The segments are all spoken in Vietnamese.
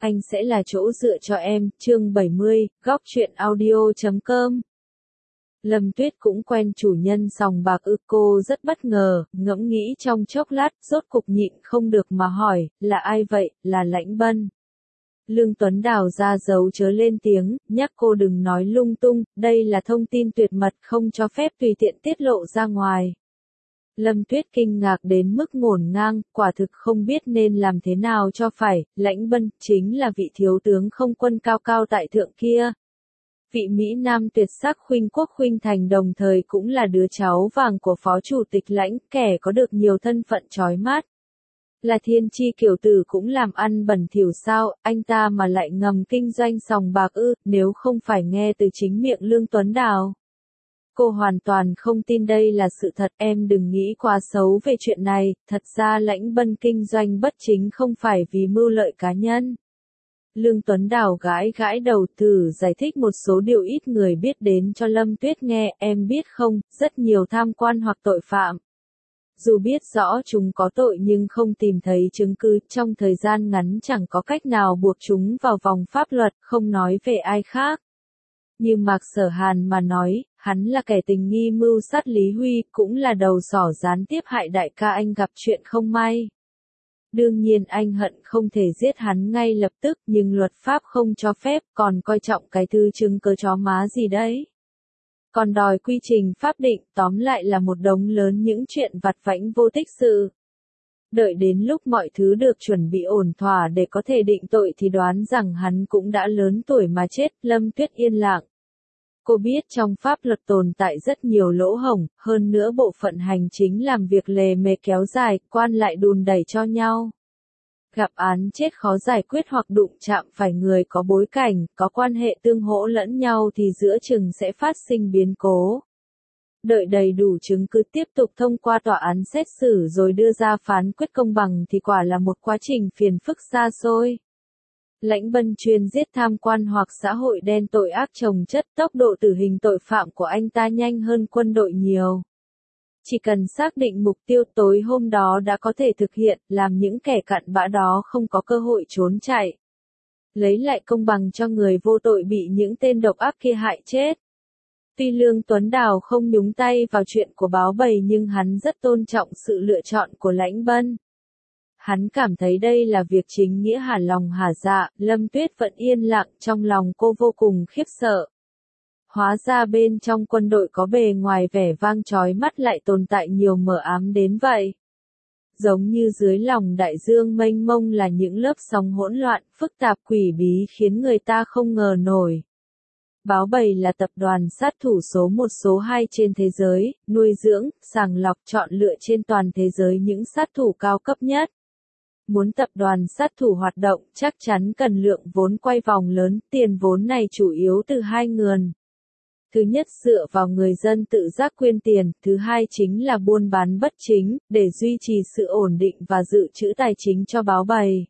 anh sẽ là chỗ dựa cho em, chương 70, góc truyện audio.com. Lâm Tuyết cũng quen chủ nhân sòng bạc ư? Cô rất bất ngờ, ngẫm nghĩ trong chốc lát, rốt cục nhịn không được mà hỏi, là ai vậy? Là Lãnh Bân. Lương Tuấn Đào ra dấu chớ lên tiếng, nhắc cô đừng nói lung tung, đây là thông tin tuyệt mật không cho phép tùy tiện tiết lộ ra ngoài. Lâm Tuyết kinh ngạc đến mức ngổn ngang, quả thực không biết nên làm thế nào cho phải. Lãnh Bân chính là vị thiếu tướng không quân cao cao tại thượng kia. Vị Mỹ Nam tuyệt sắc khuynh quốc khuynh thành, đồng thời cũng là đứa cháu vàng của Phó Chủ tịch Lãnh, kẻ có được nhiều thân phận chói mắt. Là thiên chi kiều tử cũng làm ăn bẩn thỉu sao? Anh ta mà lại ngầm kinh doanh sòng bạc ư? Nếu không phải nghe từ chính miệng Lương Tuấn Đào, cô hoàn toàn không tin đây là sự thật. Em đừng nghĩ quá xấu về chuyện này, thật ra Lãnh Bân kinh doanh bất chính không phải vì mưu lợi cá nhân. Lương Tuấn Đào gãi gãi đầu, thử giải thích một số điều ít người biết đến cho Lâm Tuyết nghe. Em biết không, rất nhiều tham quan hoặc tội phạm, dù biết rõ chúng có tội nhưng không tìm thấy chứng cứ, trong thời gian ngắn chẳng có cách nào buộc chúng vào vòng pháp luật, không nói về ai khác. Như Mạc Sở Hàn mà nói, hắn là kẻ tình nghi mưu sát Lý Huy, cũng là đầu sỏ gián tiếp hại đại ca anh gặp chuyện không may. Đương nhiên anh hận không thể giết hắn ngay lập tức, nhưng luật pháp không cho phép, còn coi trọng cái thứ chứng cớ chó má gì đấy. Còn đòi quy trình pháp định, tóm lại là một đống lớn những chuyện vặt vãnh vô tích sự. Đợi đến lúc mọi thứ được chuẩn bị ổn thỏa để có thể định tội thì đoán rằng hắn cũng đã lớn tuổi mà chết. Lâm Tuyết yên lặng. Cô biết trong pháp luật tồn tại rất nhiều lỗ hổng, hơn nữa bộ phận hành chính làm việc lề mề kéo dài, quan lại đùn đẩy cho nhau. Gặp án chết khó giải quyết hoặc đụng chạm phải người có bối cảnh, có quan hệ tương hỗ lẫn nhau thì giữa chừng sẽ phát sinh biến cố. Đợi đầy đủ chứng cứ tiếp tục thông qua tòa án xét xử rồi đưa ra phán quyết công bằng thì quả là một quá trình phiền phức xa xôi. Lãnh Bân chuyên giết tham quan hoặc xã hội đen, tội ác chồng chất, tốc độ tử hình tội phạm của anh ta nhanh hơn quân đội nhiều. Chỉ cần xác định mục tiêu tối hôm đó đã có thể thực hiện, làm những kẻ cặn bã đó không có cơ hội trốn chạy. Lấy lại công bằng cho người vô tội bị những tên độc ác kia hại chết. Tuy Lương Tuấn Đào không nhúng tay vào chuyện của báo bầy nhưng hắn rất tôn trọng sự lựa chọn của Lãnh Bân. Hắn cảm thấy đây là việc chính nghĩa hả lòng hả dạ. Lâm Tuyết vẫn yên lặng, trong lòng cô vô cùng khiếp sợ. Hóa ra bên trong quân đội có bề ngoài vẻ vang chói mắt lại tồn tại nhiều mờ ám đến vậy. Giống như dưới lòng đại dương mênh mông là những lớp sóng hỗn loạn, phức tạp quỷ bí khiến người ta không ngờ nổi. Báo bầy là tập đoàn sát thủ số 1 số 2 trên thế giới, nuôi dưỡng, sàng lọc, chọn lựa trên toàn thế giới những sát thủ cao cấp nhất. Muốn tập đoàn sát thủ hoạt động chắc chắn cần lượng vốn quay vòng lớn, tiền vốn này chủ yếu từ hai nguồn. Thứ nhất dựa vào người dân tự giác quyên tiền, thứ hai chính là buôn bán bất chính, để duy trì sự ổn định và dự trữ tài chính cho báo bầy.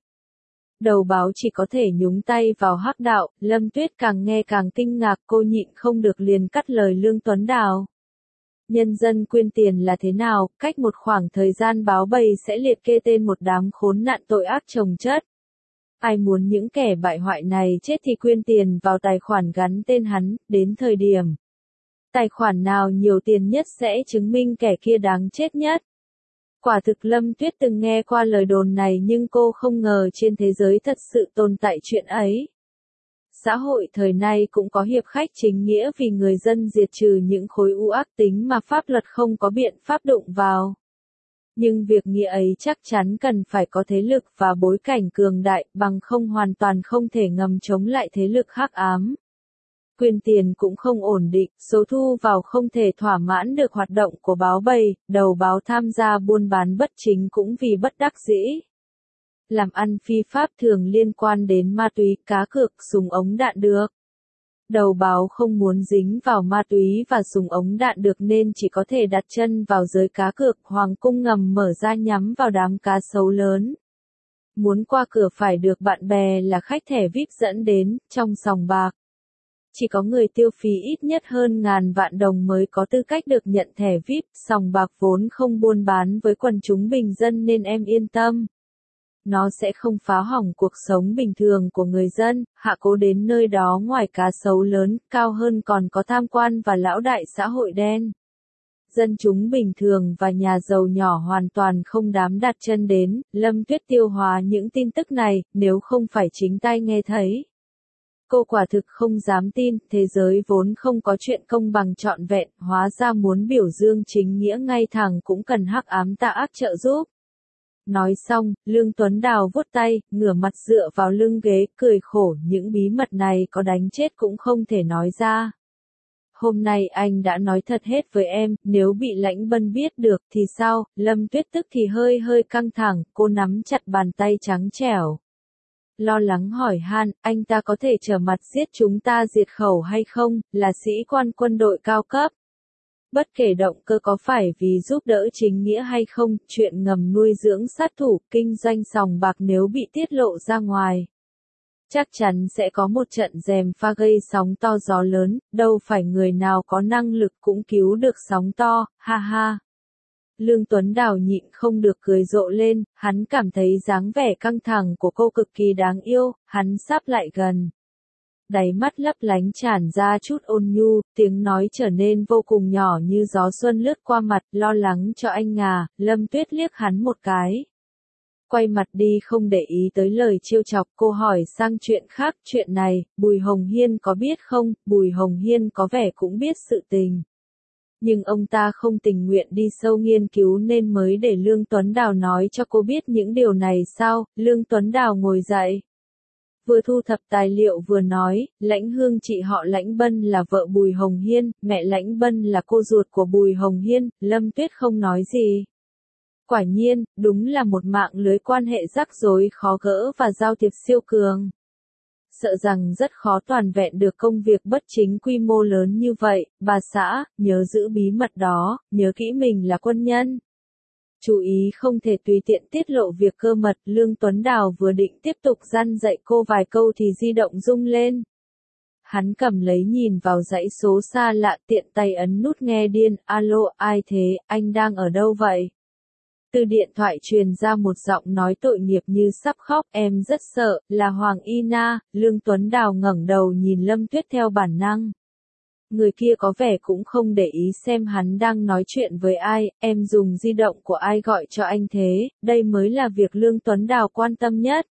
Đầu báo chỉ có thể nhúng tay vào hắc đạo. Lâm Tuyết càng nghe càng kinh ngạc, cô nhịn không được liền cắt lời Lương Tuấn Đào. Nhân dân quyên tiền là thế nào? Cách một khoảng thời gian báo bầy sẽ liệt kê tên một đám khốn nạn tội ác chồng chất. Ai muốn những kẻ bại hoại này chết thì quyên tiền vào tài khoản gắn tên hắn, đến thời điểm tài khoản nào nhiều tiền nhất sẽ chứng minh kẻ kia đáng chết nhất. Quả thực Lâm Tuyết từng nghe qua lời đồn này nhưng cô không ngờ trên thế giới thật sự tồn tại chuyện ấy. Xã hội thời nay cũng có hiệp khách chính nghĩa vì người dân diệt trừ những khối u ác tính mà pháp luật không có biện pháp đụng vào. Nhưng việc nghĩa ấy chắc chắn cần phải có thế lực và bối cảnh cường đại, bằng không hoàn toàn không thể ngầm chống lại thế lực hắc ám. Quyên tiền cũng không ổn định, số thu vào không thể thỏa mãn được hoạt động của báo bầy, đầu báo tham gia buôn bán bất chính cũng vì bất đắc dĩ. Làm ăn phi pháp thường liên quan đến ma túy, cá cược, súng ống đạn được. Đầu báo không muốn dính vào ma túy và súng ống đạn được nên chỉ có thể đặt chân vào giới cá cược. Hoàng cung ngầm mở ra nhắm vào đám cá sấu lớn. Muốn qua cửa phải được bạn bè là khách thẻ VIP dẫn đến, trong sòng bạc. Chỉ có người tiêu phí ít nhất hơn ngàn vạn đồng mới có tư cách được nhận thẻ VIP, sòng bạc vốn không buôn bán với quần chúng bình dân nên em yên tâm. Nó sẽ không phá hỏng cuộc sống bình thường của người dân, Hạ Cố đến nơi đó ngoài cá sấu lớn, cao hơn còn có tham quan và lão đại xã hội đen. Dân chúng bình thường và nhà giàu nhỏ hoàn toàn không dám đặt chân đến, Lâm Tuyết tiêu hóa những tin tức này, nếu không phải chính tai nghe thấy. Cô quả thực không dám tin, thế giới vốn không có chuyện công bằng trọn vẹn, hóa ra muốn biểu dương chính nghĩa ngay thẳng cũng cần hắc ám tà ác trợ giúp. Nói xong, Lương Tuấn Đào vuốt tay, ngửa mặt dựa vào lưng ghế, cười khổ, những bí mật này có đánh chết cũng không thể nói ra. Hôm nay anh đã nói thật hết với em, nếu bị Lãnh Bân biết được thì sao? Lâm Tuyết tức thì hơi căng thẳng, cô nắm chặt bàn tay trắng trẻo. Lo lắng hỏi han, anh ta có thể trở mặt giết chúng ta diệt khẩu hay không, là sĩ quan quân đội cao cấp. Bất kể động cơ có phải vì giúp đỡ chính nghĩa hay không, chuyện ngầm nuôi dưỡng sát thủ, kinh doanh sòng bạc nếu bị tiết lộ ra ngoài. Chắc chắn sẽ có một trận gièm pha gây sóng to gió lớn, đâu phải người nào có năng lực cũng cứu được sóng to, ha ha. Lương Tuấn Đào nhịn không được cười rộ lên, hắn cảm thấy dáng vẻ căng thẳng của cô cực kỳ đáng yêu, hắn sắp lại gần. Đáy mắt lấp lánh tràn ra chút ôn nhu, tiếng nói trở nên vô cùng nhỏ như gió xuân lướt qua mặt, lo lắng cho anh à, Lâm Tuyết liếc hắn một cái. Quay mặt đi không để ý tới lời trêu chọc, cô hỏi sang chuyện khác, chuyện này, Bùi Hồng Hiên có biết không? Bùi Hồng Hiên có vẻ cũng biết sự tình. Nhưng ông ta không tình nguyện đi sâu nghiên cứu nên mới để Lương Tuấn Đào nói cho cô biết những điều này sao? Lương Tuấn Đào ngồi dậy. Vừa thu thập tài liệu vừa nói, Lãnh Hương chị họ Lãnh Bân là vợ Bùi Hồng Hiên, mẹ Lãnh Bân là cô ruột của Bùi Hồng Hiên, Lâm Tuyết không nói gì. Quả nhiên, đúng là một mạng lưới quan hệ rắc rối khó gỡ và giao thiệp siêu cường. Sợ rằng rất khó toàn vẹn được công việc bất chính quy mô lớn như vậy, bà xã, nhớ giữ bí mật đó, nhớ kỹ mình là quân nhân. Chú ý không thể tùy tiện tiết lộ việc cơ mật, Lương Tuấn Đào vừa định tiếp tục răn dạy cô vài câu thì di động rung lên. Hắn cầm lấy nhìn vào dãy số xa lạ tiện tay ấn nút nghe điên, alo, ai thế, anh đang ở đâu vậy? Từ điện thoại truyền ra một giọng nói tội nghiệp như sắp khóc, em rất sợ, là Hoàng Y Na. Lương Tuấn Đào ngẩng đầu nhìn Lâm Tuyết theo bản năng. Người kia có vẻ cũng không để ý xem hắn đang nói chuyện với ai, em dùng di động của ai gọi cho anh thế, đây mới là việc Lương Tuấn Đào quan tâm nhất.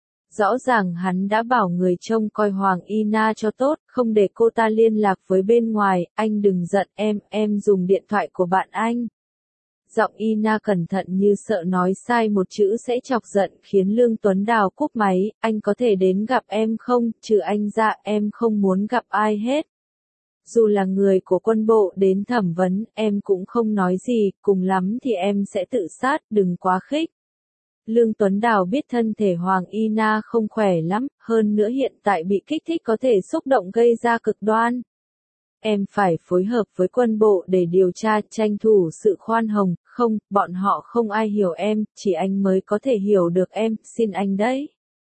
Rõ ràng hắn đã bảo người trông coi Hoàng Y Na cho tốt, không để cô ta liên lạc với bên ngoài, anh đừng giận em dùng điện thoại của bạn anh. Giọng Ina cẩn thận như sợ nói sai một chữ sẽ chọc giận khiến Lương Tuấn Đào cúp máy, anh có thể đến gặp em không, trừ anh ra em không muốn gặp ai hết. Dù là người của quân bộ đến thẩm vấn, em cũng không nói gì, cùng lắm thì em sẽ tự sát, đừng quá khích. Lương Tuấn Đào biết thân thể Hoàng Ina không khỏe lắm, hơn nữa hiện tại bị kích thích có thể xúc động gây ra cực đoan. Em phải phối hợp với quân bộ để điều tra, tranh thủ sự khoan hồng, không, bọn họ không ai hiểu em, chỉ anh mới có thể hiểu được em, xin anh đấy.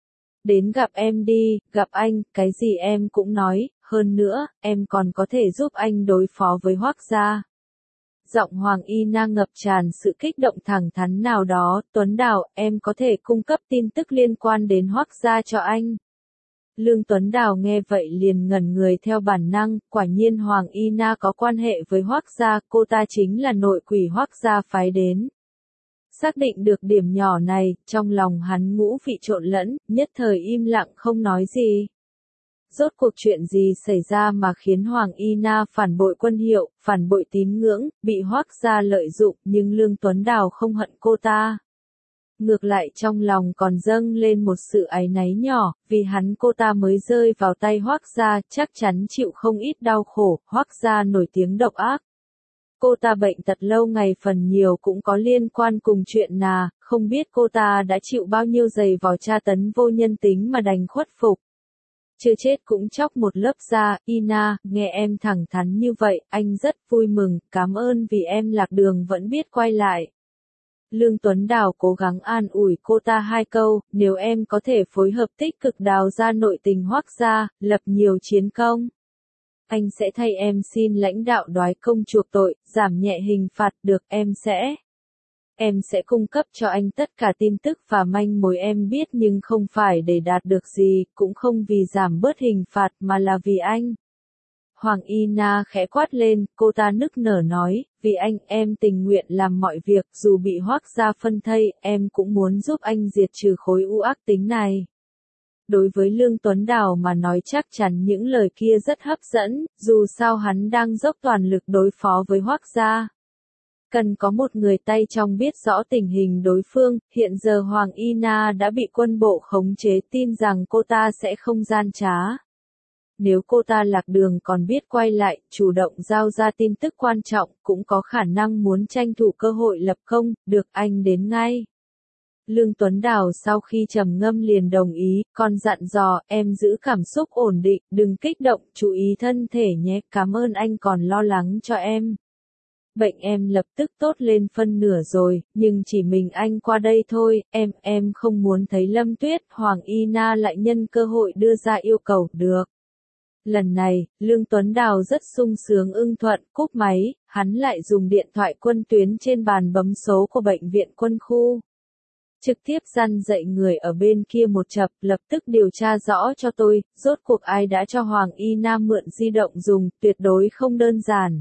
Đến gặp em đi, gặp anh, cái gì em cũng nói, hơn nữa, em còn có thể giúp anh đối phó với Hoắc gia. Giọng Hoàng Y Na ngập tràn sự kích động thẳng thắn nào đó, Tuấn Đào, em có thể cung cấp tin tức liên quan đến Hoắc gia cho anh. Lương Tuấn Đào nghe vậy liền ngẩn người theo bản năng, quả nhiên Hoàng Y Na có quan hệ với Hoắc gia, cô ta chính là nội quỷ Hoắc gia phái đến. Xác định được điểm nhỏ này, trong lòng hắn ngũ vị trộn lẫn, nhất thời im lặng không nói gì. Rốt cuộc chuyện gì xảy ra mà khiến Hoàng Y Na phản bội quân hiệu, phản bội tín ngưỡng, bị Hoắc gia lợi dụng, nhưng Lương Tuấn Đào không hận cô ta. Ngược lại trong lòng còn dâng lên một sự áy náy nhỏ, vì hắn cô ta mới rơi vào tay Hoắc gia, chắc chắn chịu không ít đau khổ, Hoắc gia nổi tiếng độc ác. Cô ta bệnh tật lâu ngày phần nhiều cũng có liên quan cùng chuyện nà, không biết cô ta đã chịu bao nhiêu giày vò tra tấn vô nhân tính mà đành khuất phục. Chưa chết cũng chóc một lớp da, Ina, nghe em thẳng thắn như vậy, anh rất vui mừng, cảm ơn vì em lạc đường vẫn biết quay lại. Lương Tuấn Đào cố gắng an ủi cô ta hai câu, nếu em có thể phối hợp tích cực đào ra nội tình Hoắc gia, lập nhiều chiến công. Anh sẽ thay em xin lãnh đạo đoái công chuộc tội, giảm nhẹ hình phạt được em sẽ. Em sẽ cung cấp cho anh tất cả tin tức và manh mối em biết nhưng không phải để đạt được gì, cũng không vì giảm bớt hình phạt mà là vì anh. Hoàng Y Na khẽ quát lên, cô ta nức nở nói, vì anh em tình nguyện làm mọi việc, dù bị Hoắc gia phân thây, em cũng muốn giúp anh diệt trừ khối u ác tính này. Đối với Lương Tuấn Đào mà nói chắc chắn những lời kia rất hấp dẫn, dù sao hắn đang dốc toàn lực đối phó với Hoắc gia. Cần có một người tay trong biết rõ tình hình đối phương, hiện giờ Hoàng Y Na đã bị quân bộ khống chế, tin rằng cô ta sẽ không gian trá. Nếu cô ta lạc đường còn biết quay lại, chủ động giao ra tin tức quan trọng, cũng có khả năng muốn tranh thủ cơ hội lập công, được anh đến ngay. Lương Tuấn Đào sau khi trầm ngâm liền đồng ý, còn dặn dò, em giữ cảm xúc ổn định, đừng kích động, chú ý thân thể nhé, cảm ơn anh còn lo lắng cho em. Bệnh em lập tức tốt lên phân nửa rồi, nhưng chỉ mình anh qua đây thôi, em không muốn thấy Lâm Tuyết. Hoàng Y Na lại nhân cơ hội đưa ra yêu cầu, được. Lần này, Lương Tuấn Đào rất sung sướng ưng thuận, cúp máy, hắn lại dùng điện thoại quân tuyến trên bàn bấm số của bệnh viện quân khu. Trực tiếp răn dạy người ở bên kia một chập, lập tức điều tra rõ cho tôi, rốt cuộc ai đã cho Hoàng Y Na mượn di động dùng, tuyệt đối không đơn giản.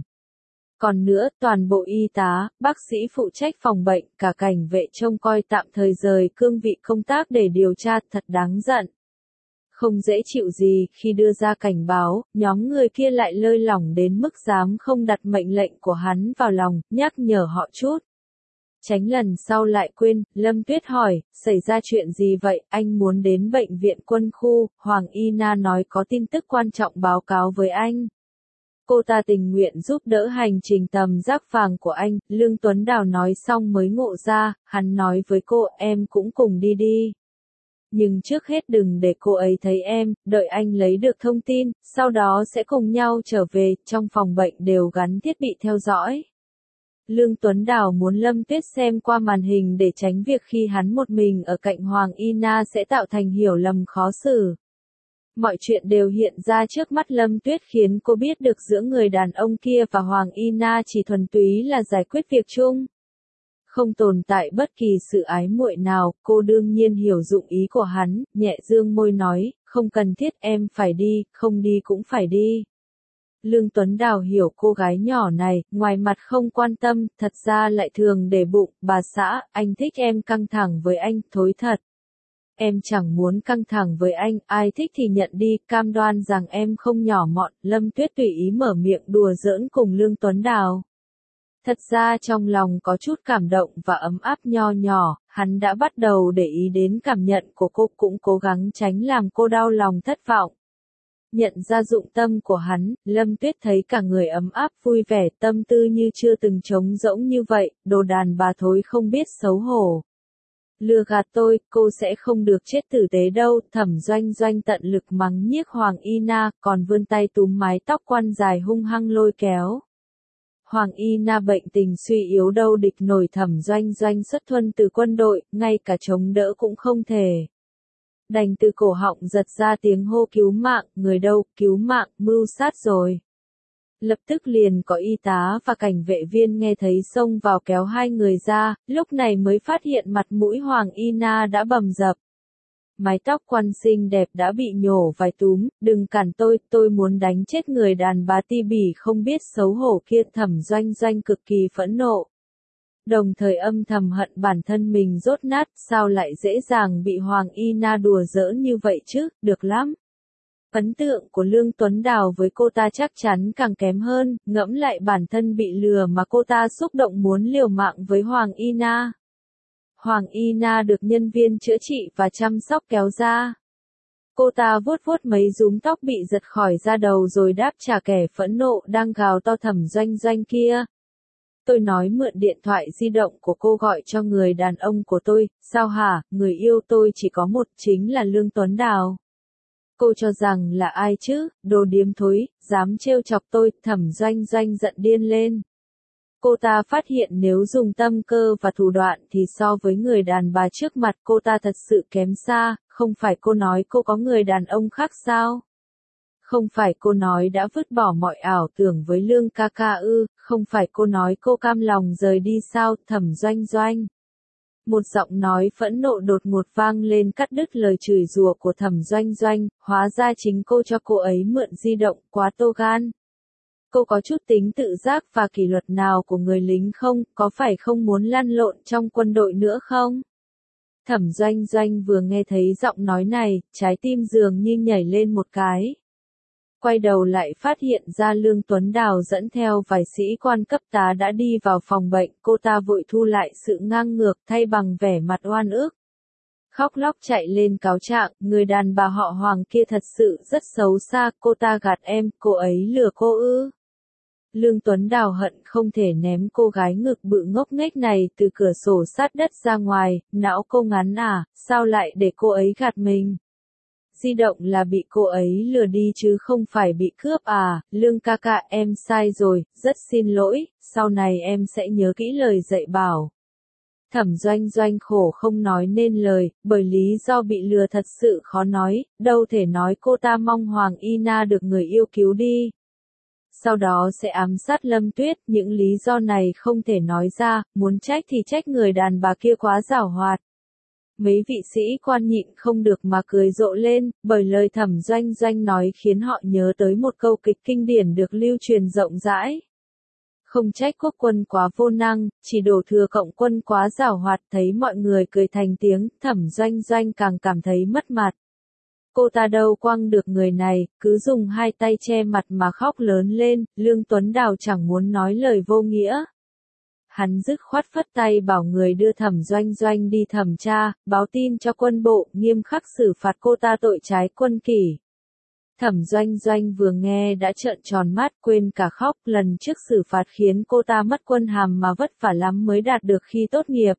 Còn nữa, toàn bộ y tá, bác sĩ phụ trách phòng bệnh, cả cảnh vệ trông coi tạm thời rời cương vị công tác để điều tra, thật đáng giận. Không dễ chịu gì, khi đưa ra cảnh báo, nhóm người kia lại lơi lỏng đến mức dám không đặt mệnh lệnh của hắn vào lòng, nhắc nhở họ chút. Tránh lần sau lại quên, Lâm Tuyết hỏi, xảy ra chuyện gì vậy, anh muốn đến bệnh viện quân khu, Hoàng Y Na nói có tin tức quan trọng báo cáo với anh. Cô ta tình nguyện giúp đỡ hành trình tầm giác vàng của anh, Lương Tuấn Đào nói xong mới ngộ ra, hắn nói với cô, em cũng cùng đi đi. Nhưng trước hết đừng để cô ấy thấy em, đợi anh lấy được thông tin, sau đó sẽ cùng nhau trở về, trong phòng bệnh đều gắn thiết bị theo dõi. Lương Tuấn Đào muốn Lâm Tuyết xem qua màn hình để tránh việc khi hắn một mình ở cạnh Hoàng Y Na sẽ tạo thành hiểu lầm khó xử. Mọi chuyện đều hiện ra trước mắt Lâm Tuyết khiến cô biết được giữa người đàn ông kia và Hoàng Y Na chỉ thuần túy là giải quyết việc chung. Không tồn tại bất kỳ sự ái muội nào, cô đương nhiên hiểu dụng ý của hắn, nhẹ dương môi nói, không cần thiết em phải đi, không đi cũng phải đi. Lương Tuấn Đào hiểu cô gái nhỏ này, ngoài mặt không quan tâm, thật ra lại thường để bụng, bà xã, anh thích em căng thẳng với anh, thối thật. Em chẳng muốn căng thẳng với anh, ai thích thì nhận đi, cam đoan rằng em không nhỏ mọn, Lâm Tuyết tùy ý mở miệng đùa giỡn cùng Lương Tuấn Đào. Thật ra trong lòng có chút cảm động và ấm áp nho nhỏ, hắn đã bắt đầu để ý đến cảm nhận của cô cũng cố gắng tránh làm cô đau lòng thất vọng. Nhận ra dụng tâm của hắn, Lâm Tuyết thấy cả người ấm áp vui vẻ tâm tư như chưa từng trống rỗng như vậy, đồ đàn bà thối không biết xấu hổ. Lừa gạt tôi, cô sẽ không được chết tử tế đâu, Thẩm Doanh Doanh tận lực mắng nhiếc Hoàng Y Na, còn vươn tay túm mái tóc quan dài hung hăng lôi kéo. Hoàng Y Na bệnh tình suy yếu đâu địch nổi Thẩm Doanh Doanh xuất thân từ quân đội, ngay cả chống đỡ cũng không thể. Đành từ cổ họng giật ra tiếng hô cứu mạng, người đâu, cứu mạng, mưu sát rồi. Lập tức liền có y tá và cảnh vệ viên nghe thấy xông vào kéo hai người ra, lúc này mới phát hiện mặt mũi Hoàng Y Na đã bầm dập. Mái tóc quan xinh đẹp đã bị nhổ vài túm, đừng cản tôi muốn đánh chết người đàn bà ti bỉ không biết xấu hổ kia. Thẩm Doanh Doanh cực kỳ phẫn nộ. Đồng thời âm thầm hận bản thân mình dốt nát, sao lại dễ dàng bị Hoàng Y Na đùa giỡn như vậy chứ, được lắm. Ấn tượng của Lương Tuấn Đào với cô ta chắc chắn càng kém hơn, ngẫm lại bản thân bị lừa mà cô ta xúc động muốn liều mạng với Hoàng Y Na. Hoàng Y Na được nhân viên chữa trị và chăm sóc kéo ra. Cô ta vuốt vuốt mấy rúm tóc bị giật khỏi da đầu rồi đáp trả kẻ phẫn nộ đang gào to Thẩm Doanh Doanh kia. Tôi nói mượn điện thoại di động của cô gọi cho người đàn ông của tôi, sao hả, người yêu tôi chỉ có một, chính là Lương Tuấn Đào. Cô cho rằng là ai chứ, đồ điếm thối, dám trêu chọc tôi, Thẩm Doanh Doanh giận điên lên. Cô ta phát hiện nếu dùng tâm cơ và thủ đoạn thì so với người đàn bà trước mặt cô ta thật sự kém xa, không phải cô nói cô có người đàn ông khác sao? Không phải cô nói đã vứt bỏ mọi ảo tưởng với Lương ca ca ư, không phải cô nói cô cam lòng rời đi sao, Thẩm Doanh Doanh. Một giọng nói phẫn nộ đột ngột vang lên cắt đứt lời chửi rủa của Thẩm Doanh Doanh, hóa ra chính cô cho cô ấy mượn di động, quá to gan. Cô có chút tính tự giác và kỷ luật nào của người lính không, có phải không muốn lăn lộn trong quân đội nữa không? Thẩm Doanh Doanh vừa nghe thấy giọng nói này, trái tim dường như nhảy lên một cái. Quay đầu lại phát hiện ra Lương Tuấn Đào dẫn theo vài sĩ quan cấp tá đã đi vào phòng bệnh, cô ta vội thu lại sự ngang ngược thay bằng vẻ mặt oan ức. Khóc lóc chạy lên cáo trạng, người đàn bà họ Hoàng kia thật sự rất xấu xa, cô ta gạt em, cô ấy lừa cô ư. Lương Tuấn Đào hận không thể ném cô gái ngực bự ngốc nghếch này từ cửa sổ sát đất ra ngoài, não cô ngắn à, sao lại để cô ấy gạt mình? Di động là bị cô ấy lừa đi chứ không phải bị cướp à, Lương ca ca em sai rồi, rất xin lỗi, sau này em sẽ nhớ kỹ lời dạy bảo. Thẩm Doanh Doanh khổ không nói nên lời, bởi lý do bị lừa thật sự khó nói, đâu thể nói cô ta mong Hoàng Y Na được người yêu cứu đi. Sau đó sẽ ám sát Lâm Tuyết, những lý do này không thể nói ra, muốn trách thì trách người đàn bà kia quá giảo hoạt. Mấy vị sĩ quan nhịn không được mà cười rộ lên, bởi lời Thẩm Doanh Doanh nói khiến họ nhớ tới một câu kịch kinh điển được lưu truyền rộng rãi. Không trách quốc quân quá vô năng, chỉ đổ thừa cộng quân quá giảo hoạt, thấy mọi người cười thành tiếng, Thẩm Doanh Doanh càng cảm thấy mất mặt. Cô ta đâu quăng được người này, cứ dùng hai tay che mặt mà khóc lớn lên, Lương Tuấn Đào chẳng muốn nói lời vô nghĩa. Hắn dứt khoát phất tay bảo người đưa Thẩm Doanh Doanh đi thẩm tra, báo tin cho quân bộ, nghiêm khắc xử phạt cô ta tội trái quân kỷ. Thẩm Doanh Doanh vừa nghe đã trợn tròn mắt, quên cả khóc, lần trước xử phạt khiến cô ta mất quân hàm mà vất vả lắm mới đạt được khi tốt nghiệp.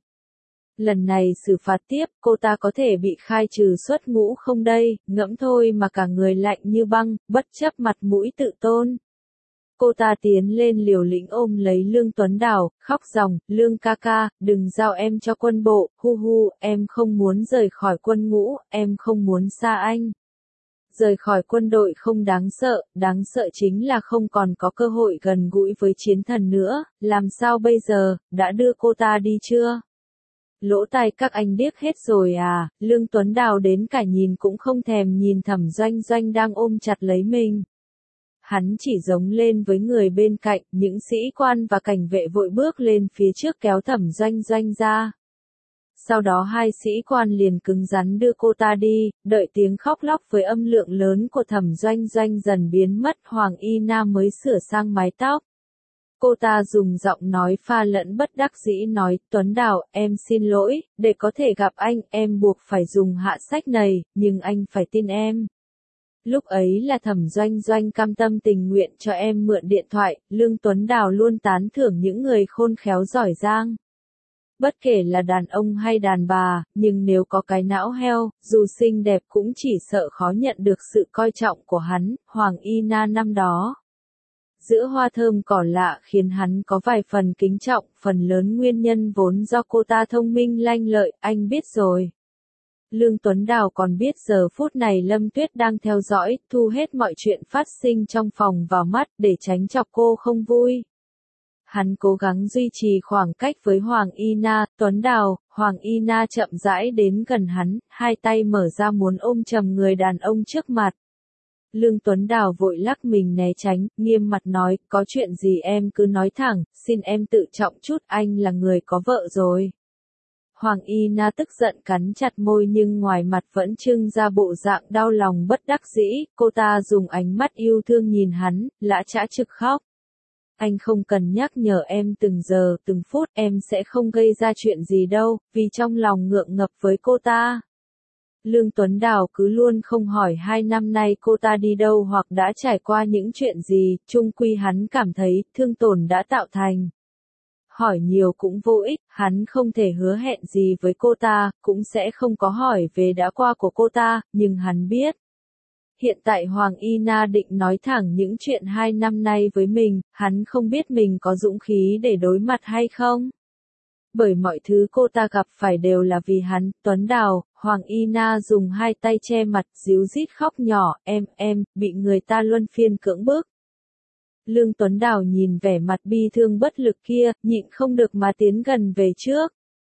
Lần này xử phạt tiếp, cô ta có thể bị khai trừ xuất ngũ không đây, ngẫm thôi mà cả người lạnh như băng, bất chấp mặt mũi tự tôn. Cô ta tiến lên liều lĩnh ôm lấy Lương Tuấn Đào, khóc ròng, Lương ca ca, đừng giao em cho quân bộ, hu hu, em không muốn rời khỏi quân ngũ, em không muốn xa anh. Rời khỏi quân đội không đáng sợ chính là không còn có cơ hội gần gũi với chiến thần nữa, làm sao bây giờ, đã đưa cô ta đi chưa? Lỗ tai các anh điếc hết rồi à, Lương Tuấn Đào đến cả nhìn cũng không thèm nhìn Thẩm Doanh Doanh đang ôm chặt lấy mình. Hắn chỉ giống lên với người bên cạnh, những sĩ quan và cảnh vệ vội bước lên phía trước kéo Thẩm Doanh Doanh ra. Sau đó hai sĩ quan liền cứng rắn đưa cô ta đi, đợi tiếng khóc lóc với âm lượng lớn của Thẩm Doanh Doanh dần biến mất, Hoàng Y Na mới sửa sang mái tóc. Cô ta dùng giọng nói pha lẫn bất đắc dĩ nói, Tuấn Đào, em xin lỗi, để có thể gặp anh, em buộc phải dùng hạ sách này, nhưng anh phải tin em. Lúc ấy là Thẩm Doanh Doanh cam tâm tình nguyện cho em mượn điện thoại, Lương Tuấn Đào luôn tán thưởng những người khôn khéo giỏi giang. Bất kể là đàn ông hay đàn bà, nhưng nếu có cái não heo, dù xinh đẹp cũng chỉ sợ khó nhận được sự coi trọng của hắn, Hoàng Y Na năm đó. Giữa hoa thơm cỏ lạ khiến hắn có vài phần kính trọng, phần lớn nguyên nhân vốn do cô ta thông minh lanh lợi, anh biết rồi. Lương Tuấn Đào còn biết giờ phút này Lâm Tuyết đang theo dõi, thu hết mọi chuyện phát sinh trong phòng vào mắt để tránh chọc cô không vui. Hắn cố gắng duy trì khoảng cách với Hoàng Y Na, Tuấn Đào, Hoàng Y Na chậm rãi đến gần hắn, hai tay mở ra muốn ôm chầm người đàn ông trước mặt. Lương Tuấn Đào vội lắc mình né tránh, nghiêm mặt nói, có chuyện gì em cứ nói thẳng, xin em tự trọng chút, anh là người có vợ rồi. Hoàng Y Na tức giận cắn chặt môi nhưng ngoài mặt vẫn trưng ra bộ dạng đau lòng bất đắc dĩ, cô ta dùng ánh mắt yêu thương nhìn hắn, lã chã trực khóc. Anh không cần nhắc nhở em từng giờ, từng phút, em sẽ không gây ra chuyện gì đâu, vì trong lòng ngượng ngập với cô ta. Lương Tuấn Đào cứ luôn không hỏi 2 năm nay cô ta đi đâu hoặc đã trải qua những chuyện gì, chung quy hắn cảm thấy thương tổn đã tạo thành. Hỏi nhiều cũng vô ích, hắn không thể hứa hẹn gì với cô ta, cũng sẽ không có hỏi về đã qua của cô ta, nhưng hắn biết. Hiện tại Hoàng Y Na định nói thẳng những chuyện 2 năm nay với mình, hắn không biết mình có dũng khí để đối mặt hay không. Bởi mọi thứ cô ta gặp phải đều là vì hắn, Tuấn Đào, Hoàng Y Na dùng hai tay che mặt, díu dít khóc nhỏ, em, bị người ta luân phiên cưỡng bức. Lương Tuấn Đào nhìn vẻ mặt bi thương bất lực kia, nhịn không được mà tiến gần về trước.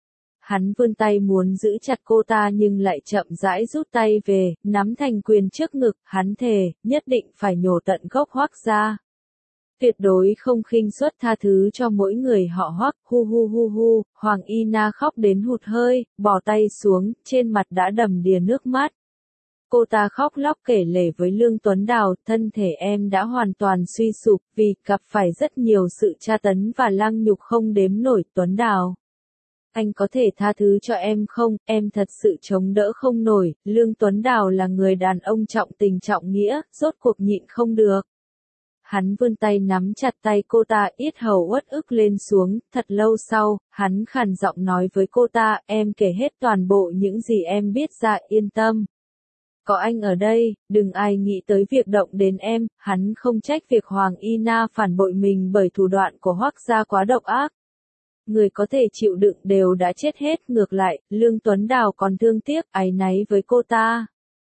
Hắn vươn tay muốn giữ chặt cô ta nhưng lại chậm rãi rút tay về, nắm thành quyền trước ngực, hắn thề, nhất định phải nhổ tận gốc Hoắc gia. Tuyệt đối không khinh suất tha thứ cho mỗi người họ Hoắc, hu, Hoàng Y Na khóc đến hụt hơi, bỏ tay xuống, trên mặt đã đầm đìa nước mắt. Cô ta khóc lóc kể lể với Lương Tuấn Đào, thân thể em đã hoàn toàn suy sụp vì gặp phải rất nhiều sự tra tấn và lăng nhục không đếm nổi. Tuấn Đào, anh có thể tha thứ cho em không, em thật sự chống đỡ không nổi. Lương Tuấn Đào là người đàn ông trọng tình trọng nghĩa, rốt cuộc nhịn không được. Hắn vươn tay nắm chặt tay cô ta, yết hầu uất ức lên xuống, thật lâu sau, hắn khàn giọng nói với cô ta, em kể hết toàn bộ những gì em biết ra, yên tâm. Có anh ở đây, đừng ai nghĩ tới việc động đến em. Hắn không trách việc Hoàng Y Na phản bội mình bởi thủ đoạn của Hoắc gia quá độc ác. Người có thể chịu đựng đều đã chết hết, ngược lại, Lương Tuấn Đào còn thương tiếc, áy náy với cô ta.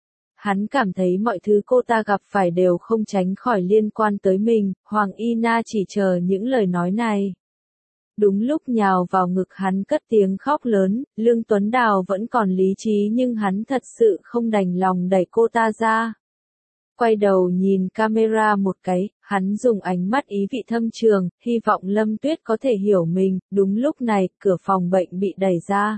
Hắn cảm thấy mọi thứ cô ta gặp phải đều không tránh khỏi liên quan tới mình, Hoàng Y Na chỉ chờ những lời nói này. Đúng lúc nhào vào ngực hắn cất tiếng khóc lớn, Lương Tuấn Đào vẫn còn lý trí nhưng hắn thật sự không đành lòng đẩy cô ta ra. Quay đầu nhìn camera một cái, hắn dùng ánh mắt ý vị thâm trường, hy vọng Lâm Tuyết có thể hiểu mình. Đúng lúc này, cửa phòng bệnh bị đẩy ra.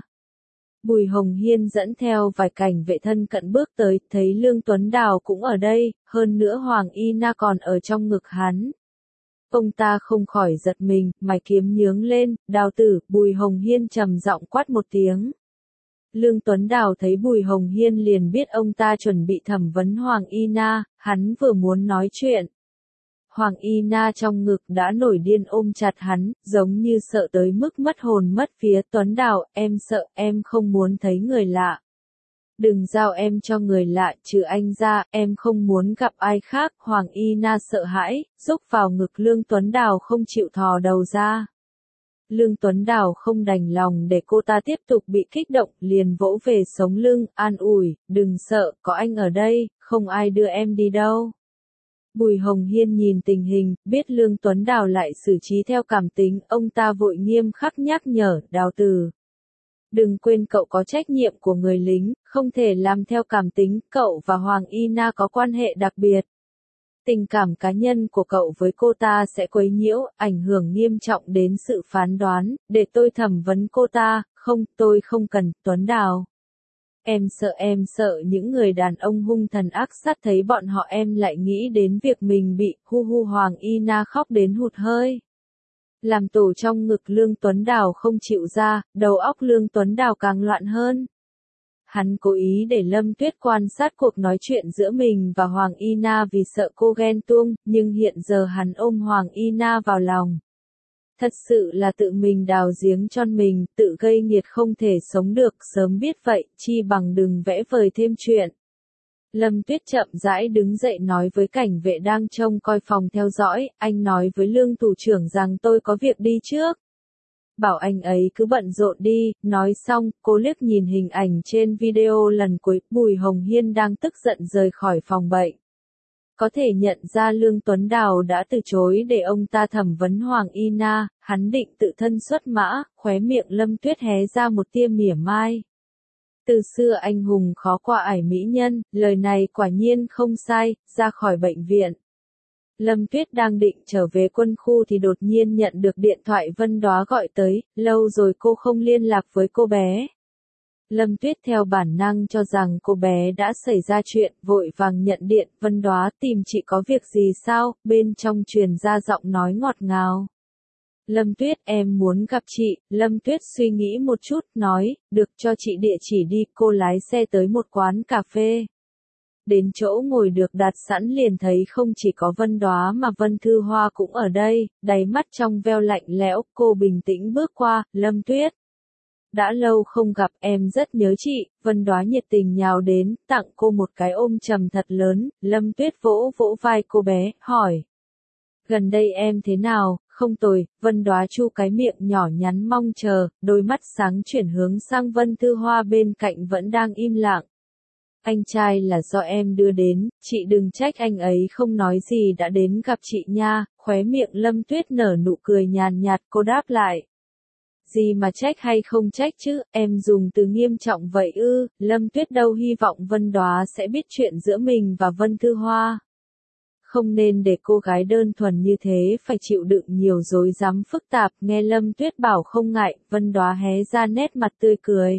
Bùi Hồng Hiên dẫn theo vài cảnh vệ thân cận bước tới, thấy Lương Tuấn Đào cũng ở đây, hơn nữa Hoàng Y Na còn ở trong ngực hắn. Ông ta không khỏi giật mình, mày kiếm nhướng lên, Đào tử. Bùi Hồng Hiên trầm giọng quát một tiếng. Lương Tuấn Đào thấy Bùi Hồng Hiên liền biết ông ta chuẩn bị thẩm vấn Hoàng Y Na, hắn vừa muốn nói chuyện. Hoàng Y Na trong ngực đã nổi điên ôm chặt hắn, giống như sợ tới mức mất hồn mất vía. Tuấn Đào, em sợ, em không muốn thấy người lạ. Đừng giao em cho người lạ, trừ anh ra, em không muốn gặp ai khác. Hoàng Y Na sợ hãi, rúc vào ngực Lương Tuấn Đào không chịu thò đầu ra. Lương Tuấn Đào không đành lòng để cô ta tiếp tục bị kích động, liền vỗ về sống lưng, an ủi, đừng sợ, có anh ở đây, không ai đưa em đi đâu. Bùi Hồng Hiên nhìn tình hình, biết Lương Tuấn Đào lại xử trí theo cảm tính, ông ta vội nghiêm khắc nhắc nhở, Đào tử. Đừng quên cậu có trách nhiệm của người lính, không thể làm theo cảm tính, cậu và Hoàng Y Na có quan hệ đặc biệt. Tình cảm cá nhân của cậu với cô ta sẽ quấy nhiễu, ảnh hưởng nghiêm trọng đến sự phán đoán, để tôi thẩm vấn cô ta, không, tôi không cần. Tuấn Đào. Em sợ những người đàn ông hung thần ác sát thấy bọn họ em lại nghĩ đến việc mình bị, hu Hoàng Y Na khóc đến hụt hơi. Làm tổ trong ngực Lương Tuấn Đào không chịu ra, đầu óc Lương Tuấn Đào càng loạn hơn. Hắn cố ý để Lâm Tuyết quan sát cuộc nói chuyện giữa mình và Hoàng Y Na vì sợ cô ghen tuông, nhưng hiện giờ hắn ôm Hoàng Y Na vào lòng. Thật sự là tự mình đào giếng cho mình, tự gây nghiệt không thể sống được, sớm biết vậy, chi bằng đừng vẽ vời thêm chuyện. Lâm Tuyết chậm rãi đứng dậy nói với cảnh vệ đang trông coi phòng theo dõi, anh nói với Lương thủ trưởng rằng tôi có việc đi trước. Bảo anh ấy cứ bận rộn đi. Nói xong, cô liếc nhìn hình ảnh trên video lần cuối, Bùi Hồng Hiên đang tức giận rời khỏi phòng bệnh. Có thể nhận ra Lương Tuấn Đào đã từ chối để ông ta thẩm vấn Hoàng Y Na, hắn định tự thân xuất mã, khóe miệng Lâm Tuyết hé ra một tia mỉa mai. Từ xưa anh hùng khó qua ải mỹ nhân, lời này quả nhiên không sai. Ra khỏi bệnh viện, Lâm Tuyết đang định trở về quân khu thì đột nhiên nhận được điện thoại Vân Đóa gọi tới, lâu rồi cô không liên lạc với cô bé. Lâm Tuyết theo bản năng cho rằng cô bé đã xảy ra chuyện, vội vàng nhận điện, Vân Đóa tìm chị có việc gì sao, bên trong truyền ra giọng nói ngọt ngào. Lâm Tuyết, em muốn gặp chị. Lâm Tuyết suy nghĩ một chút, nói, được, cho chị địa chỉ đi. Cô lái xe tới một quán cà phê. Đến chỗ ngồi được đặt sẵn liền thấy không chỉ có Vân Đóa mà Vân Thư Hoa cũng ở đây, đáy mắt trong veo lạnh lẽo, cô bình tĩnh bước qua, Lâm Tuyết. Đã lâu không gặp, em rất nhớ chị. Vân Đóa nhiệt tình nhào đến, tặng cô một cái ôm chầm thật lớn. Lâm Tuyết vỗ vỗ vai cô bé, hỏi. Gần đây em thế nào, Không tồi, Vân Đóa chu cái miệng nhỏ nhắn mong chờ, đôi mắt sáng chuyển hướng sang Vân Thư Hoa bên cạnh vẫn đang im lặng. Anh trai là do em đưa đến, chị đừng trách anh ấy không nói gì đã đến gặp chị nha, khóe miệng Lâm Tuyết nở nụ cười nhàn nhạt cô đáp lại. Gì mà trách hay không trách chứ, em dùng từ nghiêm trọng vậy ư, Lâm Tuyết đâu hy vọng Vân Đóa sẽ biết chuyện giữa mình và Vân Thư Hoa. Không nên để cô gái đơn thuần như thế phải chịu đựng nhiều rối rắm phức tạp, nghe Lâm Tuyết bảo không ngại, Vân Đóa hé ra nét mặt tươi cười.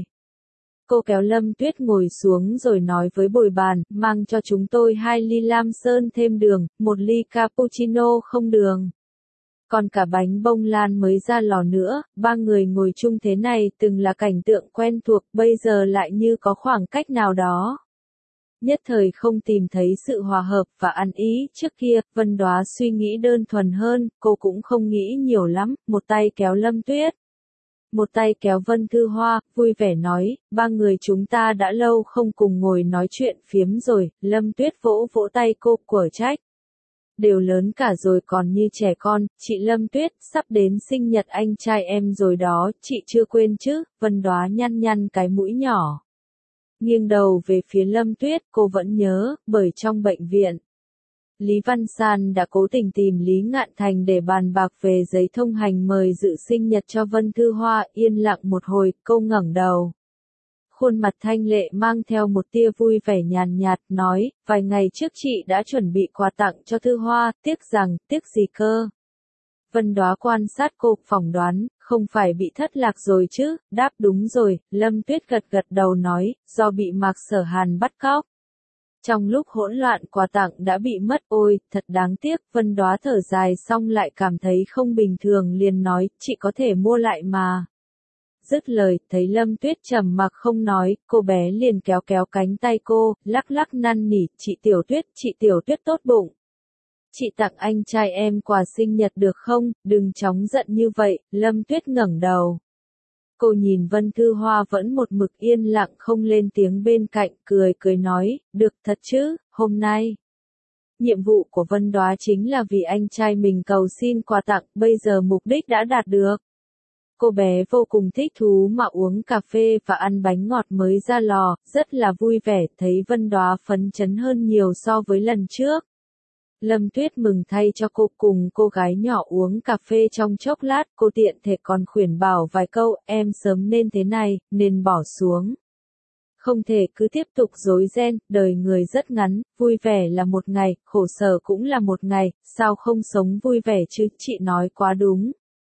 Cô kéo Lâm Tuyết ngồi xuống rồi nói với bồi bàn, mang cho chúng tôi 2 ly lam sơn thêm đường, 1 ly cappuccino không đường. Còn cả bánh bông lan mới ra lò nữa, 3 người ngồi chung thế này từng là cảnh tượng quen thuộc, bây giờ lại như có khoảng cách nào đó. Nhất thời không tìm thấy sự hòa hợp và ăn ý, trước kia, Vân Đóa suy nghĩ đơn thuần hơn, cô cũng không nghĩ nhiều lắm, một tay kéo Lâm Tuyết. Một tay kéo Vân Thư Hoa, vui vẻ nói, 3 người chúng ta đã lâu không cùng ngồi nói chuyện phiếm rồi, Lâm Tuyết vỗ vỗ tay cô của trách. Đều lớn cả rồi còn như trẻ con, chị Lâm Tuyết, sắp đến sinh nhật anh trai em rồi đó, chị chưa quên chứ, Vân Đóa nhăn nhăn cái mũi nhỏ. Nghiêng đầu về phía Lâm Tuyết, cô vẫn nhớ, bởi trong bệnh viện. Lý Văn San đã cố tình tìm Lý Ngạn Thành để bàn bạc về giấy thông hành mời dự sinh nhật cho Vân Thư Hoa, yên lặng một hồi, cô ngẩng đầu. Khuôn mặt thanh lệ mang theo một tia vui vẻ nhàn nhạt, nói, vài ngày trước chị đã chuẩn bị quà tặng cho Thư Hoa, tiếc gì cơ. Vân Đóa quan sát cô, phỏng đoán, không phải bị thất lạc rồi chứ, đáp đúng rồi, Lâm Tuyết gật đầu nói, do bị Mạc Sở Hàn bắt cóc. Trong lúc hỗn loạn quà tặng đã bị mất, ôi, thật đáng tiếc, Vân Đóa thở dài xong lại cảm thấy không bình thường liền nói, chị có thể mua lại mà. Dứt lời, thấy Lâm Tuyết trầm mặc không nói, cô bé liền kéo cánh tay cô, lắc năn nỉ, chị Tiểu Tuyết tốt bụng. Chị tặng anh trai em quà sinh nhật được không, đừng chóng giận như vậy, Lâm Tuyết ngẩng đầu. Cô nhìn Vân Thư Hoa vẫn một mực yên lặng không lên tiếng bên cạnh, cười nói, được thật chứ, hôm nay. Nhiệm vụ của Vân Đóa chính là vì anh trai mình cầu xin quà tặng, bây giờ mục đích đã đạt được. Cô bé vô cùng thích thú mà uống cà phê và ăn bánh ngọt mới ra lò, rất là vui vẻ, thấy Vân Đóa phấn chấn hơn nhiều so với lần trước. Lâm Tuyết mừng thay cho cô, cùng cô gái nhỏ uống cà phê trong chốc lát, cô tiện thể còn khuyên bảo vài câu, em sớm nên thế này, nên bỏ xuống. Không thể cứ tiếp tục rối ren, đời người rất ngắn, vui vẻ là một ngày, khổ sở cũng là một ngày, sao không sống vui vẻ chứ, chị nói quá đúng.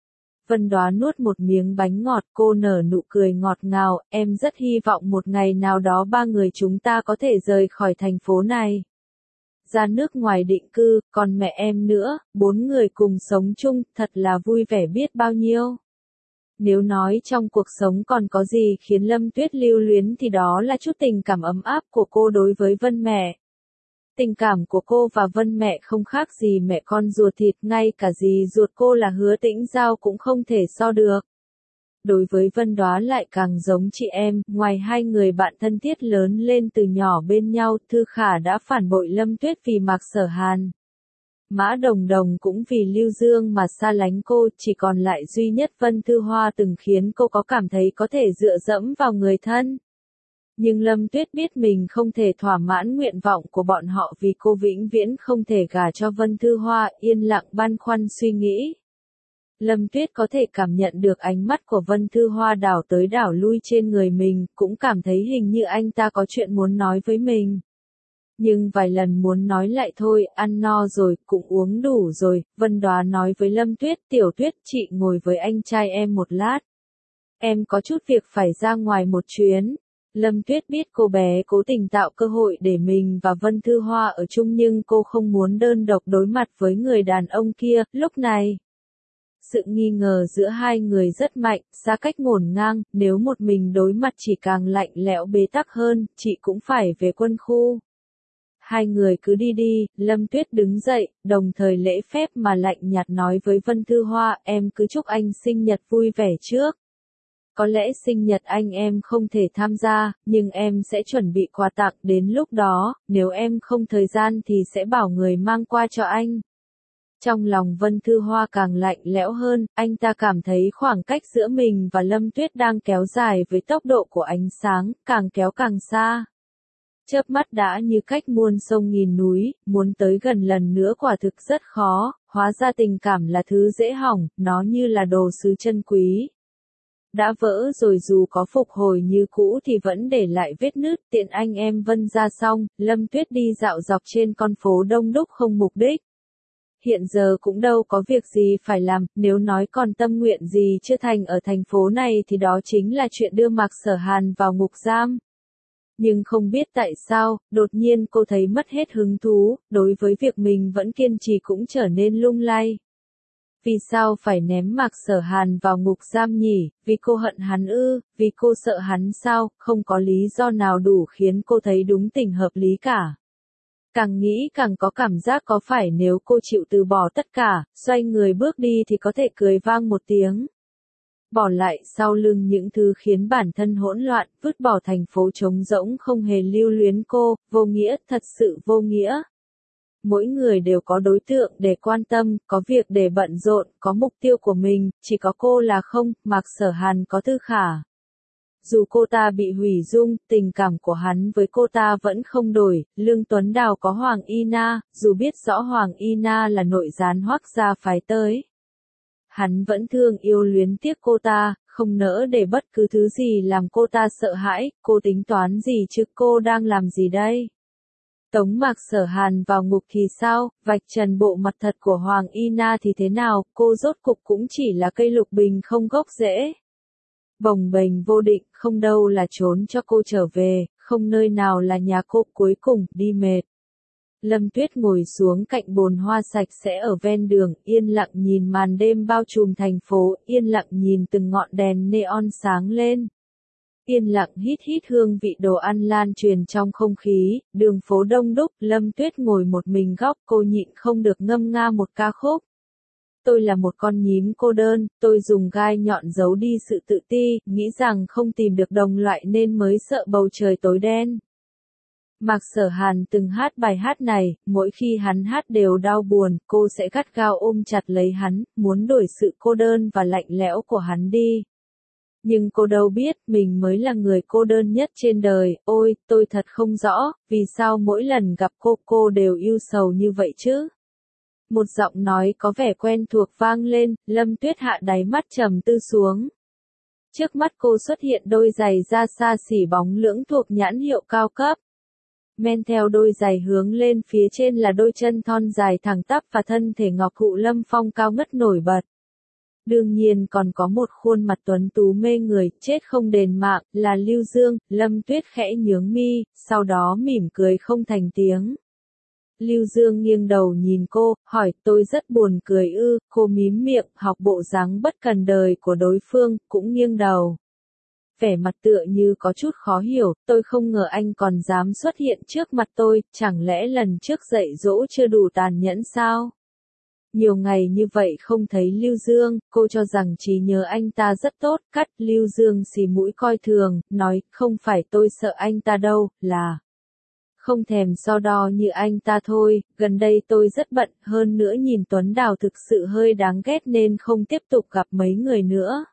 Vân Đóa nuốt một miếng bánh ngọt, cô nở nụ cười ngọt ngào, em rất hy vọng một ngày nào đó 3 người chúng ta có thể rời khỏi thành phố này. Ra nước ngoài định cư, còn mẹ em nữa, 4 người cùng sống chung, thật là vui vẻ biết bao nhiêu. Nếu nói trong cuộc sống còn có gì khiến Lâm Tuyết lưu luyến thì đó là chút tình cảm ấm áp của cô đối với Vân mẹ. Tình cảm của cô và Vân mẹ không khác gì mẹ con ruột thịt, ngay cả dì ruột cô là Hứa Tĩnh Giao cũng không thể so được. Đối với Vân Đóa lại càng giống chị em, ngoài 2 người bạn thân thiết lớn lên từ nhỏ bên nhau, Thư Khả đã phản bội Lâm Tuyết vì Mạc Sở Hàn. Mã Đồng Đồng cũng vì Lưu Dương mà xa lánh cô, chỉ còn lại duy nhất Vân Thư Hoa từng khiến cô có cảm thấy có thể dựa dẫm vào người thân. Nhưng Lâm Tuyết biết mình không thể thỏa mãn nguyện vọng của bọn họ vì cô vĩnh viễn không thể gả cho Vân Thư Hoa, yên lặng băn khoăn suy nghĩ. Lâm Tuyết có thể cảm nhận được ánh mắt của Vân Thư Hoa đảo tới đảo lui trên người mình, cũng cảm thấy hình như anh ta có chuyện muốn nói với mình. Nhưng vài lần muốn nói lại thôi, ăn no rồi, cũng uống đủ rồi, Vân Đóa nói với Lâm Tuyết, Tiểu Tuyết, chị ngồi với anh trai em một lát. Em có chút việc phải ra ngoài một chuyến. Lâm Tuyết biết cô bé cố tình tạo cơ hội để mình và Vân Thư Hoa ở chung nhưng cô không muốn đơn độc đối mặt với người đàn ông kia, lúc này. Sự nghi ngờ giữa 2 người rất mạnh, xa cách ngổn ngang, nếu một mình đối mặt chỉ càng lạnh lẽo bế tắc hơn, chị cũng phải về quân khu. 2 người cứ đi, Lâm Tuyết đứng dậy, đồng thời lễ phép mà lạnh nhạt nói với Vân Thư Hoa, em cứ chúc anh sinh nhật vui vẻ trước. Có lẽ sinh nhật anh em không thể tham gia, nhưng em sẽ chuẩn bị quà tặng, đến lúc đó, nếu em không thời gian thì sẽ bảo người mang qua cho anh. Trong lòng Vân Thư Hoa càng lạnh lẽo hơn, anh ta cảm thấy khoảng cách giữa mình và Lâm Tuyết đang kéo dài với tốc độ của ánh sáng, càng kéo càng xa. Chớp mắt đã như cách muôn sông nghìn núi, muốn tới gần lần nữa quả thực rất khó, hóa ra tình cảm là thứ dễ hỏng, nó như là đồ sứ chân quý. Đã vỡ rồi dù có phục hồi như cũ thì vẫn để lại vết nứt. Tiện anh em Vân ra xong, Lâm Tuyết đi dạo dọc trên con phố đông đúc không mục đích. Hiện giờ cũng đâu có việc gì phải làm, nếu nói còn tâm nguyện gì chưa thành ở thành phố này thì đó chính là chuyện đưa Mạc Sở Hàn vào ngục giam. Nhưng không biết tại sao, đột nhiên cô thấy mất hết hứng thú, đối với việc mình vẫn kiên trì cũng trở nên lung lay. Vì sao phải ném Mạc Sở Hàn vào ngục giam nhỉ? Vì cô hận hắn ư? Vì cô sợ hắn sao? Không có lý do nào đủ khiến cô thấy đúng tình hợp lý cả. Càng nghĩ càng có cảm giác có phải nếu cô chịu từ bỏ tất cả, xoay người bước đi thì có thể cười vang một tiếng. Bỏ lại sau lưng những thứ khiến bản thân hỗn loạn, vứt bỏ thành phố trống rỗng không hề lưu luyến cô, vô nghĩa, thật sự vô nghĩa. Mỗi người đều có đối tượng để quan tâm, có việc để bận rộn, có mục tiêu của mình, chỉ có cô là không. Mạc Sở Hàn có Tư Khả. Dù cô ta bị hủy dung, tình cảm của hắn với cô ta vẫn không đổi. Lương Tuấn Đào có Hoàng Y Na, dù biết rõ Hoàng Y Na là nội gián Hoắc gia phái tới. Hắn vẫn thương yêu luyến tiếc cô ta, không nỡ để bất cứ thứ gì làm cô ta sợ hãi. Cô tính toán gì chứ, cô đang làm gì đây? Tống Mạc Sở Hàn vào ngục thì sao, vạch trần bộ mặt thật của Hoàng Y Na thì thế nào, cô rốt cục cũng chỉ là cây lục bình không gốc rễ. Bồng bềnh vô định, không đâu là trốn cho cô trở về, không nơi nào là nhà cô. Cuối cùng, đi mệt. Lâm Tuyết ngồi xuống cạnh bồn hoa sạch sẽ ở ven đường, yên lặng nhìn màn đêm bao trùm thành phố, yên lặng nhìn từng ngọn đèn neon sáng lên. Yên lặng hít hít hương vị đồ ăn lan truyền trong không khí, đường phố đông đúc, Lâm Tuyết ngồi một mình góc, cô nhịn không được ngâm nga một ca khúc. Tôi là một con nhím cô đơn, tôi dùng gai nhọn giấu đi sự tự ti, nghĩ rằng không tìm được đồng loại nên mới sợ bầu trời tối đen. Mạc Sở Hàn từng hát bài hát này, mỗi khi hắn hát đều đau buồn, cô sẽ gắt gao ôm chặt lấy hắn, muốn đuổi sự cô đơn và lạnh lẽo của hắn đi. Nhưng cô đâu biết, mình mới là người cô đơn nhất trên đời. Ôi, tôi thật không rõ, vì sao mỗi lần gặp cô đều ưu sầu như vậy chứ? Một giọng nói có vẻ quen thuộc vang lên, Lâm Tuyết hạ đáy mắt trầm tư xuống. Trước mắt cô xuất hiện đôi giày da xa xỉ bóng lưỡng thuộc nhãn hiệu cao cấp. Men theo đôi giày hướng lên phía trên là đôi chân thon dài thẳng tắp và thân thể ngọc thụ lâm phong cao ngất nổi bật. Đương nhiên còn có một khuôn mặt tuấn tú mê người, chết không đền mạng, là Lưu Dương. Lâm Tuyết khẽ nhướng mi, sau đó mỉm cười không thành tiếng. Lưu Dương nghiêng đầu nhìn cô, hỏi, tôi rất buồn cười ư? Cô mím miệng, học bộ dáng bất cần đời của đối phương, cũng nghiêng đầu. Vẻ mặt tựa như có chút khó hiểu, tôi không ngờ anh còn dám xuất hiện trước mặt tôi, chẳng lẽ lần trước dạy dỗ chưa đủ tàn nhẫn sao? Nhiều ngày như vậy không thấy Lưu Dương, cô cho rằng trí nhớ anh ta rất tốt, cắt. Lưu Dương xì mũi coi thường, nói, không phải tôi sợ anh ta đâu, là không thèm so đo như anh ta thôi. Gần đây tôi rất bận, hơn nữa nhìn Tuấn Đào thực sự hơi đáng ghét nên không tiếp tục gặp mấy người nữa.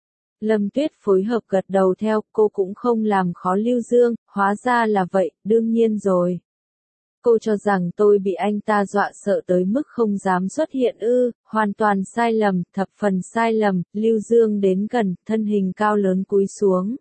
Lâm Tuyết phối hợp gật đầu theo, cô cũng không làm khó Lưu Dương, hóa ra là vậy, đương nhiên rồi. Cô cho rằng tôi bị anh ta dọa sợ tới mức không dám xuất hiện ư? Hoàn toàn sai lầm, thập phần sai lầm. Lưu Dương đến gần, thân hình cao lớn cúi xuống.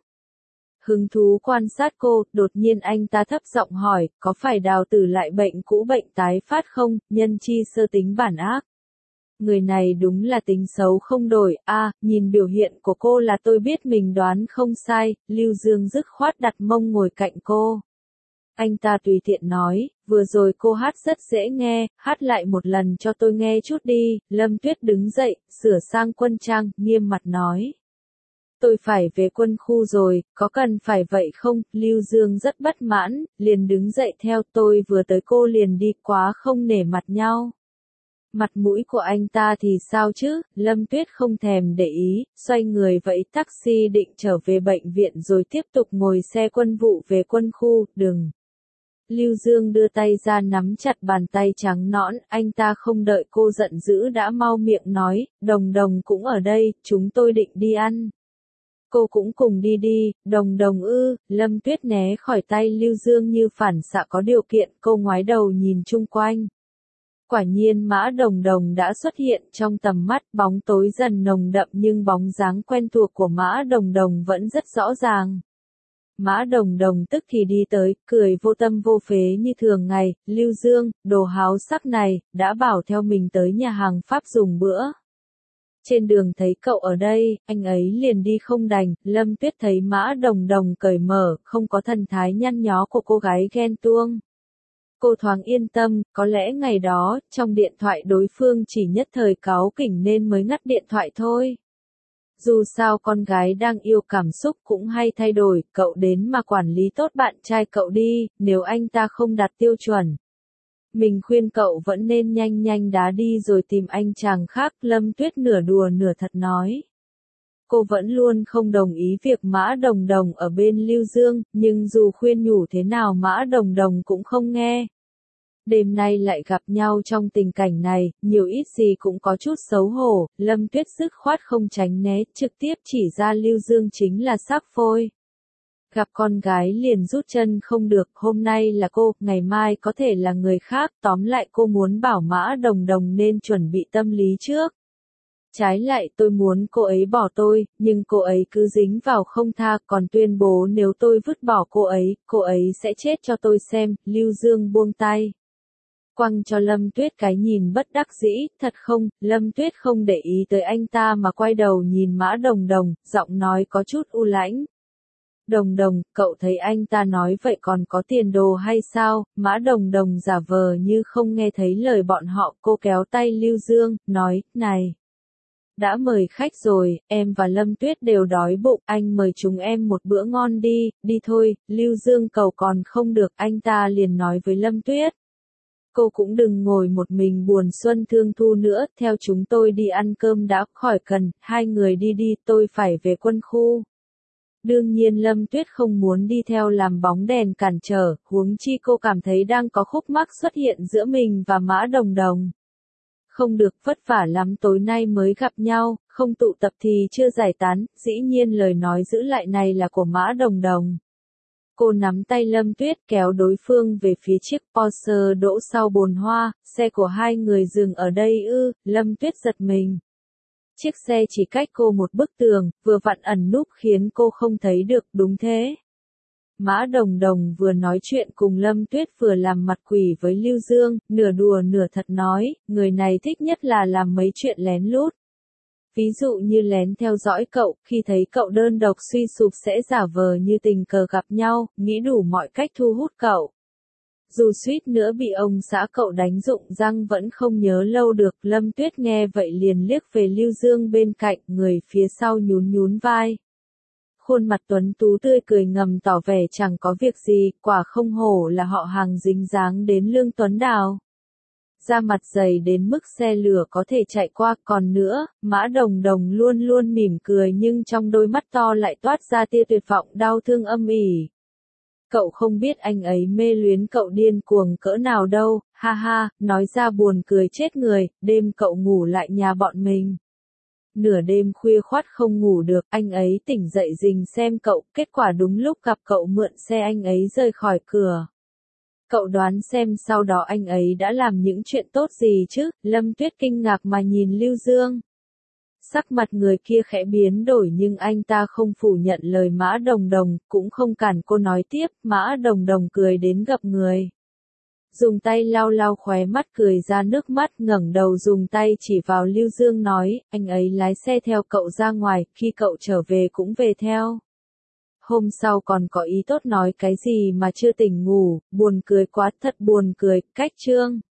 Hứng thú quan sát cô, đột nhiên anh ta thấp giọng hỏi, có phải Đào Tử lại bệnh cũ bệnh tái phát không, nhân chi sơ tính bản ác? Người này đúng là tính xấu không đổi. Nhìn biểu hiện của cô là tôi biết mình đoán không sai. Lưu Dương dứt khoát đặt mông ngồi cạnh cô. Anh ta tùy tiện nói, vừa rồi cô hát rất dễ nghe, hát lại một lần cho tôi nghe chút đi. Lâm Tuyết đứng dậy, sửa sang quân trang, nghiêm mặt nói. Tôi phải về quân khu rồi, có cần phải vậy không? Lưu Dương rất bất mãn, liền đứng dậy theo. Tôi vừa tới cô liền đi, quá không nể mặt nhau. Mặt mũi của anh ta thì sao chứ? Lâm Tuyết không thèm để ý, xoay người vẫy taxi định trở về bệnh viện rồi tiếp tục ngồi xe quân vụ về quân khu. Đừng Lưu Dương đưa tay ra nắm chặt bàn tay trắng nõn, anh ta không đợi cô giận dữ đã mau miệng nói, Đồng Đồng cũng ở đây, chúng tôi định đi ăn. Cô cũng cùng đi đi, Đồng Đồng ư, Lâm Tuyết né khỏi tay Lưu Dương như phản xạ có điều kiện, cô ngoái đầu nhìn chung quanh. Quả nhiên Mã Đồng Đồng đã xuất hiện trong tầm mắt, bóng tối dần nồng đậm nhưng bóng dáng quen thuộc của Mã Đồng Đồng vẫn rất rõ ràng. Mã Đồng Đồng tức thì đi tới, cười vô tâm vô phế như thường ngày, Lưu Dương, đồ háo sắc này, đã bảo theo mình tới nhà hàng Pháp dùng bữa. Trên đường thấy cậu ở đây, anh ấy liền đi không đành, Lâm Tuyết thấy Mã Đồng Đồng cởi mở, không có thần thái nhăn nhó của cô gái ghen tuông. Cô thoáng yên tâm, có lẽ ngày đó, trong điện thoại đối phương chỉ nhất thời cáu kỉnh nên mới ngắt điện thoại thôi. Dù sao con gái đang yêu cảm xúc cũng hay thay đổi, cậu đến mà quản lý tốt bạn trai cậu đi, nếu anh ta không đạt tiêu chuẩn. Mình khuyên cậu vẫn nên nhanh nhanh đá đi rồi tìm anh chàng khác, Lâm Tuyết nửa đùa nửa thật nói. Cô vẫn luôn không đồng ý việc Mã Đồng Đồng ở bên Lưu Dương, nhưng dù khuyên nhủ thế nào Mã Đồng Đồng cũng không nghe. Đêm nay lại gặp nhau trong tình cảnh này, nhiều ít gì cũng có chút xấu hổ, Lâm Tuyết dứt khoát không tránh né, trực tiếp chỉ ra Lưu Dương chính là xác phôi. Gặp con gái liền rút chân không được, hôm nay là cô, ngày mai có thể là người khác, tóm lại cô muốn bảo Mã Đồng Đồng nên chuẩn bị tâm lý trước. Trái lại tôi muốn cô ấy bỏ tôi, nhưng cô ấy cứ dính vào không tha, còn tuyên bố nếu tôi vứt bỏ cô ấy sẽ chết cho tôi xem, Lưu Dương buông tay. Quăng cho Lâm Tuyết cái nhìn bất đắc dĩ, thật không, Lâm Tuyết không để ý tới anh ta mà quay đầu nhìn Mã Đồng Đồng, giọng nói có chút u lãnh. Đồng Đồng, cậu thấy anh ta nói vậy còn có tiền đồ hay sao? Mã Đồng Đồng giả vờ như không nghe thấy lời bọn họ, cô kéo tay Lưu Dương, nói, này. Đã mời khách rồi, em và Lâm Tuyết đều đói bụng, anh mời chúng em một bữa ngon đi, đi thôi, Lưu Dương cầu còn không được, anh ta liền nói với Lâm Tuyết. Cô cũng đừng ngồi một mình buồn xuân thương thu nữa, theo chúng tôi đi ăn cơm đã, khỏi cần, hai người đi đi, tôi phải về quân khu. Đương nhiên Lâm Tuyết không muốn đi theo làm bóng đèn cản trở, huống chi cô cảm thấy đang có khúc mắc xuất hiện giữa mình và Mã Đồng Đồng. Không được, vất vả lắm tối nay mới gặp nhau, không tụ tập thì chưa giải tán, dĩ nhiên lời nói giữ lại này là của Mã Đồng Đồng. Cô nắm tay Lâm Tuyết kéo đối phương về phía chiếc Porsche đỗ sau bồn hoa, xe của hai người dừng ở đây ư, Lâm Tuyết giật mình. Chiếc xe chỉ cách cô một bức tường, vừa vặn ẩn núp khiến cô không thấy được, đúng thế. Mã Đồng Đồng vừa nói chuyện cùng Lâm Tuyết vừa làm mặt quỷ với Lưu Dương, nửa đùa nửa thật nói, người này thích nhất là làm mấy chuyện lén lút. Ví dụ như lén theo dõi cậu, khi thấy cậu đơn độc suy sụp sẽ giả vờ như tình cờ gặp nhau, nghĩ đủ mọi cách thu hút cậu. Dù suýt nữa bị ông xã cậu đánh rụng răng vẫn không nhớ lâu được, Lâm Tuyết nghe vậy liền liếc về Lưu Dương bên cạnh, người phía sau nhún nhún vai. Khuôn mặt tuấn tú tươi cười ngầm tỏ vẻ chẳng có việc gì, quả không hổ là họ hàng dính dáng đến Lương Tuấn Đào. Da mặt dày đến mức xe lửa có thể chạy qua, còn nữa, Mã Đồng Đồng luôn luôn mỉm cười nhưng trong đôi mắt to lại toát ra tia tuyệt vọng đau thương âm ỉ. Cậu không biết anh ấy mê luyến cậu điên cuồng cỡ nào đâu, ha ha, nói ra buồn cười chết người, đêm cậu ngủ lại nhà bọn mình. Nửa đêm khuya khoắt không ngủ được, anh ấy tỉnh dậy rình xem cậu, kết quả đúng lúc gặp cậu mượn xe anh ấy rời khỏi cửa. Cậu đoán xem sau đó anh ấy đã làm những chuyện tốt gì chứ, Lâm Tuyết kinh ngạc mà nhìn Lưu Dương. Sắc mặt người kia khẽ biến đổi nhưng anh ta không phủ nhận lời Mã Đồng Đồng, cũng không cản cô nói tiếp, Mã Đồng Đồng cười đến gặp người. Dùng tay lau lau khóe mắt cười ra nước mắt ngẩng đầu dùng tay chỉ vào Lưu Dương nói, anh ấy lái xe theo cậu ra ngoài, khi cậu trở về cũng về theo. Hôm sau còn có ý tốt nói cái gì mà chưa tỉnh ngủ, buồn cười quá thật buồn cười, cách chương.